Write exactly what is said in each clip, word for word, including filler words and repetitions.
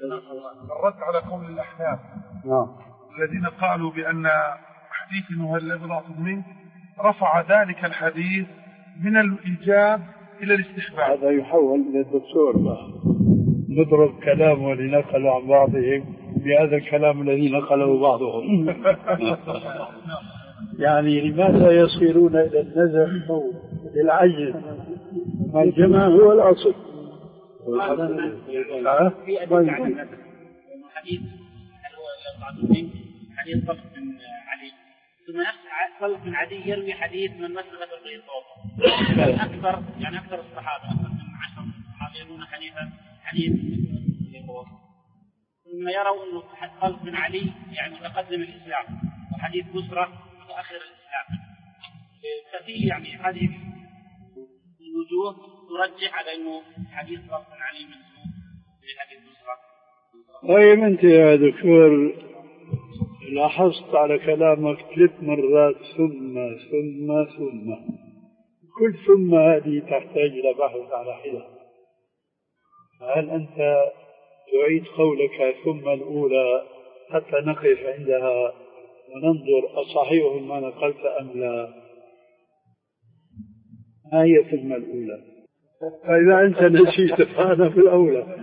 الرد على قول الأحناف الذين قالوا بأن حديث إنه هل بضعة منك رفع ذلك الحديث من الإيجاب إلى الاستحباب. هذا يحول إلى الدكتور نضرب كلامه اللي نقلوا عن بعضهم بهذا الكلام الذي نقله بعضهم. يعني لماذا يصيرون إلى النزع أو للعجز؟ ما الجمع هو الأصل. في أدلة على النسخ حديث هل هو يضعف منك حديث طلق بن علي ثم نفس طلق بن عدي يروي حديث من مسلمة البيض أكثر يعني أكثر الصحابة أكثر من عشر صحابة يروون حديثا حديث البيض ثم يروا أنه طلق بن علي يعني متقدم الإسلام وحديث بصرة متأخر الإسلام. ففي يعني هذه الوجوه ترجح على أنه حديث طلق بن علي منسوخ لحديث بصرة. طيب أنت يا دكتور لاحظت على كلامك ثلاث مرات ثم ثم ثم كل ثم هذه تحتاج إلى بحث على حدة. هل أنت تعيد قولك ثم الأولى حتى نقف عندها وننظر أصحيح ما نقلت أم لا؟ ما هي ثم الأولى؟ فإذا أنت نسيت فأنا في الأولى.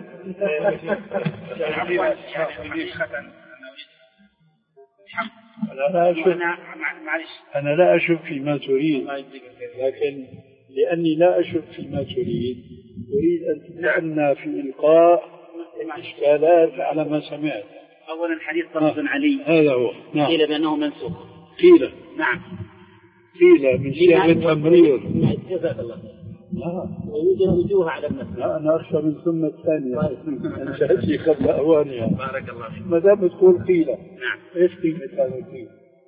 أنا لا أشك أنا لا أشك فيما تريد، لكن لأني لا أشك فيما تريد أريد أن تدعنا في إلقاء الإشكالات على ما سمعت. أولا حديث طلق بن علي هذا هو. نعم. قيل بأنه منسوخ. قيل. نعم. قيل من صيغ التمرير. جزاك الله. لا. ويوجد وجوه على النفس. لا أنا أخشى من ثم الثانية. أن تأتي قبل أوانها. بارك الله فيك. ما دام تقول قيل. نعم. إيش قيمة هذا القيل؟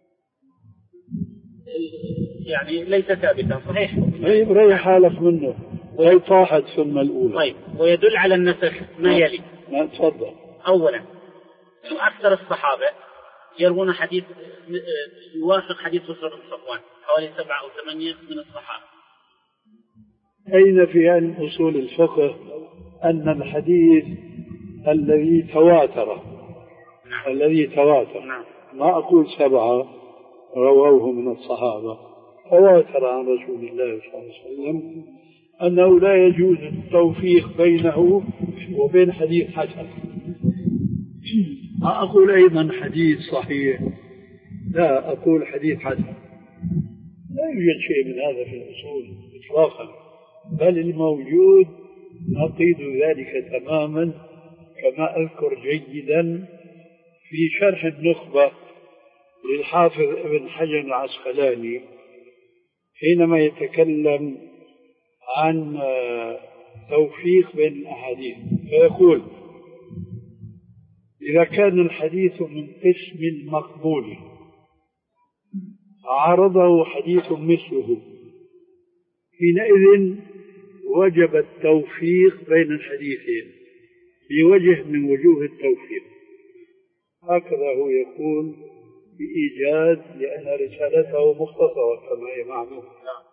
يعني ليس ثابتا صحيح. طيب ريح حالك منه. وهي طاحت ثم الأولى. طيب ويدل على النسخ ما يلي. ما تفضل. أولا أكثر الصحابة يروون حديث يوافق حديث بصرة بن صفوان حوالي سبعة أو ثمانية من الصحابة. أين في علم أصول الفقه أن الحديث الذي تواتر نعم. الذي تواتر نعم. ما أقول سبعة رووه من الصحابة تواتر عن رسول الله صلى الله عليه وسلم أنه لا يجوز التوفيق بينه وبين حديث حسن. ما أقول أيضا حديث صحيح، لا أقول حديث حسن. لا يوجد شيء من هذا في الأصول إطلاقا، بل الموجود نقيض ذلك تماما كما أذكر جيدا في شرح النخبة للحافظ ابن حجر العسقلاني حينما يتكلم عن توفيق بين الأحاديث فيقول إذا كان الحديث من قسم المقبول عرضه حديث مثله حينئذ وجب التوفيق بين الحديثين بوجه من وجوه التوفيق. هكذا هو يقول بإيجاز لأن رسالته مختصرة كما هي معلومة.